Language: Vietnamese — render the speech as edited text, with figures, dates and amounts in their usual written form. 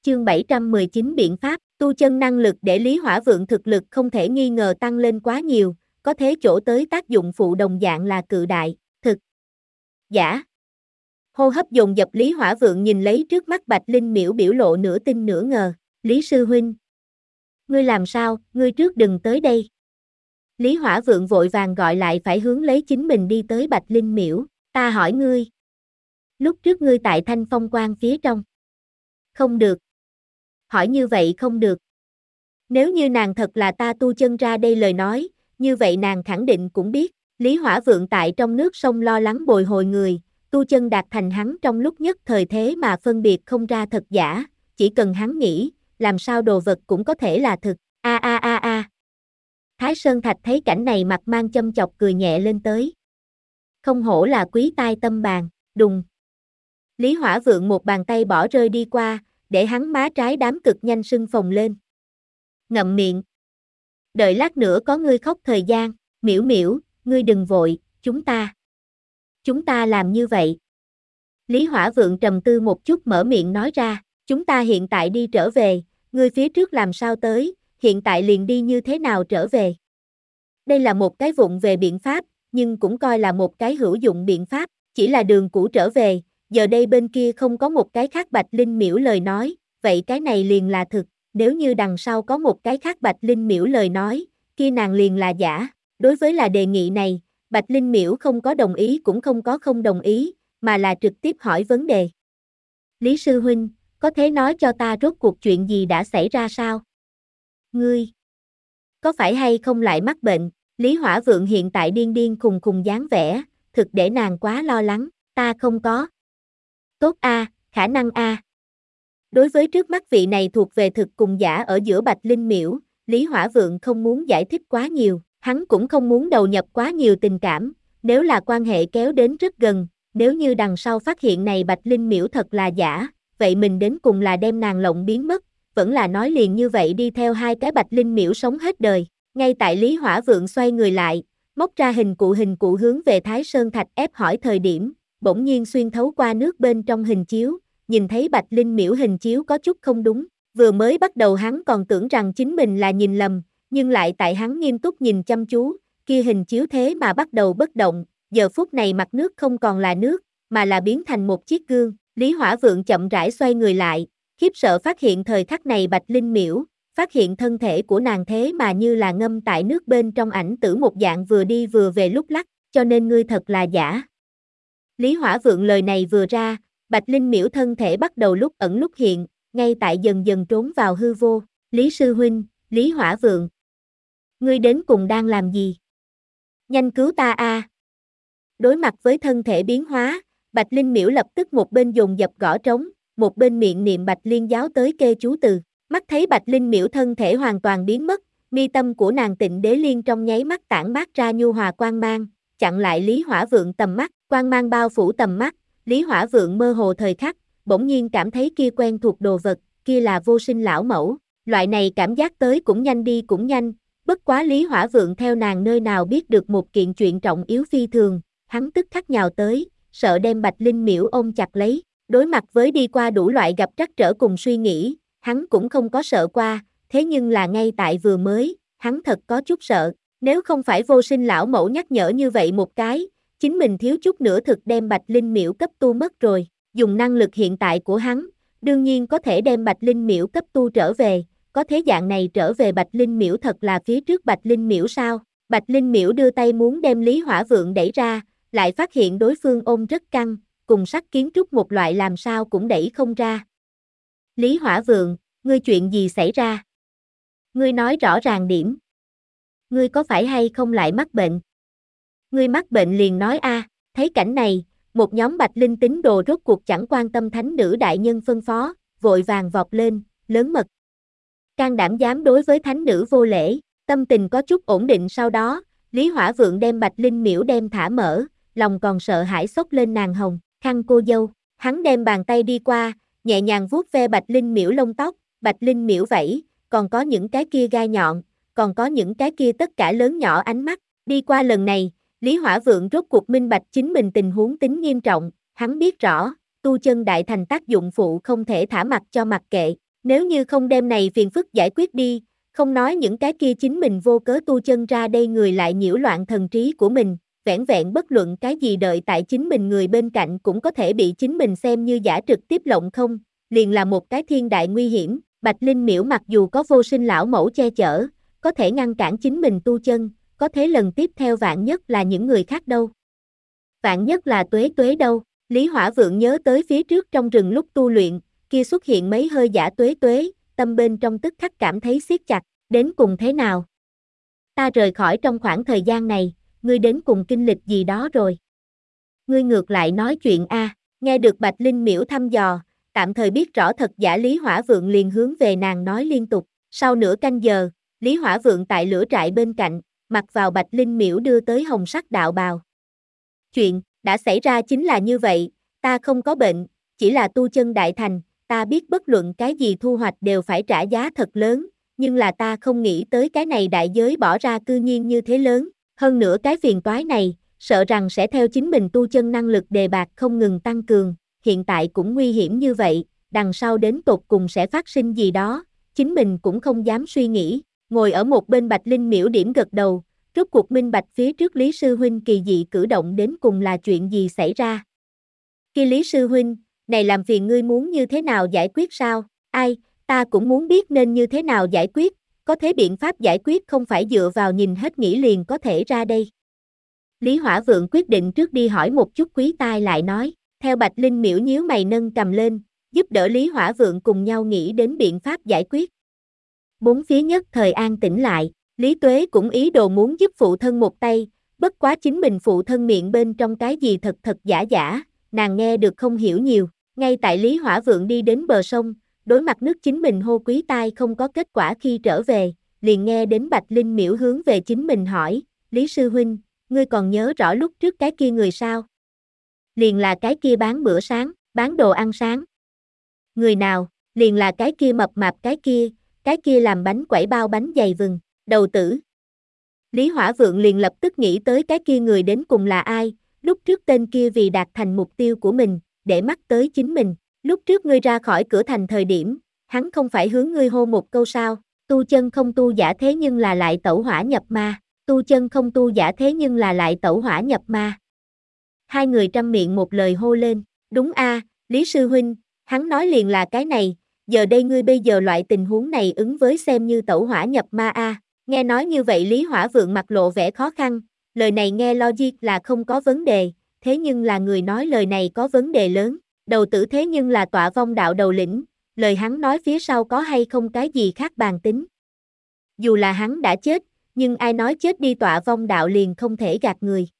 Chương 719 biện pháp, tu chân năng lực để Lý Hỏa Vượng thực lực không thể nghi ngờ tăng lên quá nhiều, có thế chỗ tới tác dụng phụ đồng dạng là cự đại, thực. Giả. Hô hấp dồn dập Lý Hỏa Vượng nhìn lấy trước mắt Bạch Linh Miễu biểu lộ nửa tin nửa ngờ, Lý sư huynh. Ngươi làm sao, ngươi trước đừng tới đây. Lý Hỏa Vượng vội vàng gọi lại phải hướng lấy chính mình đi tới Bạch Linh Miễu, ta hỏi ngươi. Lúc trước ngươi tại Thanh Phong Quan phía trong. Không được. Hỏi như vậy không được. Nếu như nàng thật là ta tu chân ra đây lời nói, như vậy nàng khẳng định cũng biết, Lý Hỏa Vượng tại trong nước sông lo lắng bồi hồi người, tu chân đạt thành hắn trong lúc nhất thời thế mà phân biệt không ra thật giả, chỉ cần hắn nghĩ, làm sao đồ vật cũng có thể là thực, a. Thái Sơn Thạch thấy cảnh này mặt mang châm chọc cười nhẹ lên tới. Không hổ là quý tai tâm bàn, đùng. Lý Hỏa Vượng một bàn tay bỏ rơi đi qua, để hắn má trái đám cực nhanh sưng phồng lên. Ngậm miệng. Đợi lát nữa có ngươi khóc thời gian, Miễu Miễu, ngươi đừng vội, chúng ta làm như vậy. Lý Hỏa Vượng trầm tư một chút mở miệng nói ra, chúng ta hiện tại đi trở về, ngươi phía trước làm sao tới, hiện tại liền đi như thế nào trở về. Đây là một cái vụng về biện pháp, nhưng cũng coi là một cái hữu dụng biện pháp, chỉ là đường cũ trở về, giờ đây bên kia không có một cái khác Bạch Linh Miễu lời nói, vậy cái này liền là thực, nếu như đằng sau có một cái khác Bạch Linh Miễu lời nói, kia nàng liền là giả. Đối với là đề nghị này, Bạch Linh Miễu không có đồng ý cũng không có không đồng ý, mà là trực tiếp hỏi vấn đề. Lý sư huynh, có thể nói cho ta rốt cuộc chuyện gì đã xảy ra sao? Ngươi, có phải hay không lại mắc bệnh? Lý Hỏa Vượng hiện tại điên điên khùng khùng dáng vẻ, thực để nàng quá lo lắng, ta không có. Tốt a, khả năng a. Đối với trước mắt vị này thuộc về thực cùng giả ở giữa Bạch Linh Miễu, Lý Hỏa Vượng không muốn giải thích quá nhiều, hắn cũng không muốn đầu nhập quá nhiều tình cảm, nếu là quan hệ kéo đến rất gần, nếu như đằng sau phát hiện này Bạch Linh Miễu thật là giả, vậy mình đến cùng là đem nàng lộng biến mất, vẫn là nói liền như vậy đi theo hai cái Bạch Linh Miễu sống hết đời. Ngay tại Lý Hỏa Vượng xoay người lại, móc ra hình cụ hướng về Thái Sơn Thạch ép hỏi thời điểm, bỗng nhiên xuyên thấu qua nước bên trong hình chiếu, nhìn thấy Bạch Linh Miễu hình chiếu có chút không đúng, vừa mới bắt đầu hắn còn tưởng rằng chính mình là nhìn lầm, nhưng lại tại hắn nghiêm túc nhìn chăm chú, kia hình chiếu thế mà bắt đầu bất động, giờ phút này mặt nước không còn là nước, mà là biến thành một chiếc gương, Lý Hỏa Vượng chậm rãi xoay người lại, khiếp sợ phát hiện thời khắc này Bạch Linh Miễu, phát hiện thân thể của nàng thế mà như là ngâm tại nước bên trong ảnh tử một dạng vừa đi vừa về lúc lắc, cho nên ngươi thật là giả. Lý Hỏa Vượng lời này vừa ra, Bạch Linh Miễu thân thể bắt đầu lúc ẩn lúc hiện, ngay tại dần dần trốn vào hư vô, Lý sư huynh, Lý Hỏa Vượng. Ngươi đến cùng đang làm gì? Nhanh cứu ta a! Đối mặt với thân thể biến hóa, Bạch Linh Miễu lập tức một bên dồn dập gõ trống, một bên miệng niệm Bạch Liên giáo tới kê chú từ. Mắt thấy Bạch Linh Miễu thân thể hoàn toàn biến mất, mi tâm của nàng Tịnh Đế Liên trong nháy mắt tản mát ra nhu hòa quang mang, chặn lại Lý Hỏa Vượng tầm mắt, quang mang bao phủ tầm mắt, Lý Hỏa Vượng mơ hồ thời khắc, bỗng nhiên cảm thấy kia quen thuộc đồ vật, kia là Vô Sinh lão mẫu, loại này cảm giác tới cũng nhanh đi cũng nhanh, bất quá Lý Hỏa Vượng theo nàng nơi nào biết được một kiện chuyện trọng yếu phi thường, hắn tức khắc nhào tới, sợ đem Bạch Linh Miễu ôm chặt lấy, đối mặt với đi qua đủ loại gặp trắc trở cùng suy nghĩ, hắn cũng không có sợ qua, thế nhưng là ngay tại vừa mới, hắn thật có chút sợ, nếu không phải Vô Sinh lão mẫu nhắc nhở như vậy một cái, chính mình thiếu chút nữa thực đem Bạch Linh Miễu cấp tu mất rồi, dùng năng lực hiện tại của hắn, đương nhiên có thể đem Bạch Linh Miễu cấp tu trở về, có thế dạng này trở về Bạch Linh Miễu thật là phía trước Bạch Linh Miễu sao? Bạch Linh Miễu đưa tay muốn đem Lý Hỏa Vượng đẩy ra, lại phát hiện đối phương ôm rất căng, cùng sắt kiến trúc một loại làm sao cũng đẩy không ra. Lý Hỏa Vượng, ngươi chuyện gì xảy ra? Ngươi nói rõ ràng điểm. Ngươi có phải hay không lại mắc bệnh? Ngươi mắc bệnh liền nói a. Thấy cảnh này, một nhóm Bạch Linh tín đồ rốt cuộc chẳng quan tâm thánh nữ đại nhân phân phó, vội vàng vọt lên, lớn mật. Can đảm dám đối với thánh nữ vô lễ, tâm tình có chút ổn định sau đó, Lý Hỏa Vượng đem Bạch Linh Miễu đem thả mở, lòng còn sợ hãi xốc lên nàng hồng, khăn cô dâu, hắn đem bàn tay đi qua, nhẹ nhàng vuốt ve Bạch Linh Miễu lông tóc, Bạch Linh Miễu vẫy, còn có những cái kia gai nhọn, còn có những cái kia tất cả lớn nhỏ ánh mắt, đi qua lần này, Lý Hỏa Vượng rốt cuộc minh bạch chính mình tình huống tính nghiêm trọng, hắn biết rõ, tu chân đại thành tác dụng phụ không thể thả mặc cho mặc kệ, Nếu như không đem này phiền phức giải quyết đi, không nói những cái kia chính mình vô cớ tu chân ra đây người lại nhiễu loạn thần trí của mình, vẻn vẹn bất luận cái gì đợi tại chính mình người bên cạnh cũng có thể bị chính mình xem như giả trực tiếp lộng không, liền là một cái thiên đại nguy hiểm. Bạch Linh Miễu mặc dù có vô sinh lão mẫu che chở, có thể ngăn cản chính mình tu chân, có thế lần tiếp theo vạn nhất là những người khác đâu. Vạn nhất là Tuế Tuế đâu, Lý Hỏa Vượng nhớ tới phía trước trong rừng lúc tu luyện, kia xuất hiện mấy hơi giả Tuế Tuế, tâm bên trong tức khắc cảm thấy siết chặt, đến cùng thế nào? Ta rời khỏi trong khoảng thời gian này, ngươi đến cùng kinh lịch gì đó rồi? Ngươi ngược lại nói chuyện a. Nghe được Bạch Linh Miễu thăm dò, tạm thời biết rõ thật giả Lý Hỏa Vượng liền hướng về nàng nói liên tục, sau nửa canh giờ, Lý Hỏa Vượng tại lửa trại bên cạnh, mặc vào Bạch Linh Miễu đưa tới hồng sắc đạo bào. Chuyện đã xảy ra chính là như vậy, ta không có bệnh, chỉ là tu chân đại thành, ta biết bất luận cái gì thu hoạch đều phải trả giá thật lớn, nhưng là ta không nghĩ tới cái này đại giới bỏ ra cư nhiên như thế lớn, hơn nữa cái phiền toái này, sợ rằng sẽ theo chính mình tu chân năng lực đề bạt không ngừng tăng cường, hiện tại cũng nguy hiểm như vậy, đằng sau đến tột cùng sẽ phát sinh gì đó, chính mình cũng không dám suy nghĩ, ngồi ở một bên Bạch Linh Miễu điểm gật đầu, rốt cuộc minh bạch phía trước Lý Sư Huynh kỳ dị cử động đến cùng là chuyện gì xảy ra. Kia Lý Sư Huynh, này làm phiền ngươi muốn như thế nào giải quyết sao? Ai, ta cũng muốn biết nên như thế nào giải quyết, có thế biện pháp giải quyết không phải dựa vào nhìn hết nghĩ liền có thể ra đây. Lý Hỏa Vượng quyết định trước đi hỏi một chút Quý Tai lại nói, theo Bạch Linh Miễu nhíu mày nâng cầm lên, giúp đỡ Lý Hỏa Vượng cùng nhau nghĩ đến biện pháp giải quyết. Bốn phía nhất thời an tĩnh lại, Lý Tuế cũng ý đồ muốn giúp phụ thân một tay, bất quá chính mình phụ thân miệng bên trong cái gì thật thật giả giả, nàng nghe được không hiểu nhiều, ngay tại Lý Hỏa Vượng đi đến bờ sông, đối mặt nước chính mình hô Quý Tai không có kết quả khi trở về, liền nghe đến Bạch Linh Miễu hướng về chính mình hỏi, Lý Sư Huynh, ngươi còn nhớ rõ lúc trước cái kia người sao? Liền là cái kia bán bữa sáng, bán đồ ăn sáng. Người nào, liền là cái kia mập mạp cái kia làm bánh quẩy bao bánh dày vừng, đầu tử. Lý Hỏa Vượng liền lập tức nghĩ tới cái kia người đến cùng là ai, lúc trước tên kia vì đạt thành mục tiêu của mình, để mắt tới chính mình, lúc trước ngươi ra khỏi cửa thành thời điểm, hắn không phải hướng ngươi hô một câu sao, tu chân không tu giả thế nhưng là lại tẩu hỏa nhập ma, tu chân không tu giả thế nhưng là lại tẩu hỏa nhập ma. Hai người trăm miệng một lời hô lên, đúng a, Lý Sư Huynh, hắn nói liền là cái này, giờ đây ngươi bây giờ loại tình huống này ứng với xem như tẩu hỏa nhập ma a. Nghe nói như vậy Lý Hỏa Vượng mặt lộ vẻ khó khăn, lời này nghe logic là không có vấn đề, thế nhưng là người nói lời này có vấn đề lớn, đầu tử thế nhưng là Tọa Vong đạo đầu lĩnh, lời hắn nói phía sau có hay không cái gì khác bàn tính. Dù là hắn đã chết, nhưng ai nói chết đi Tọa Vong đạo liền không thể gạt người,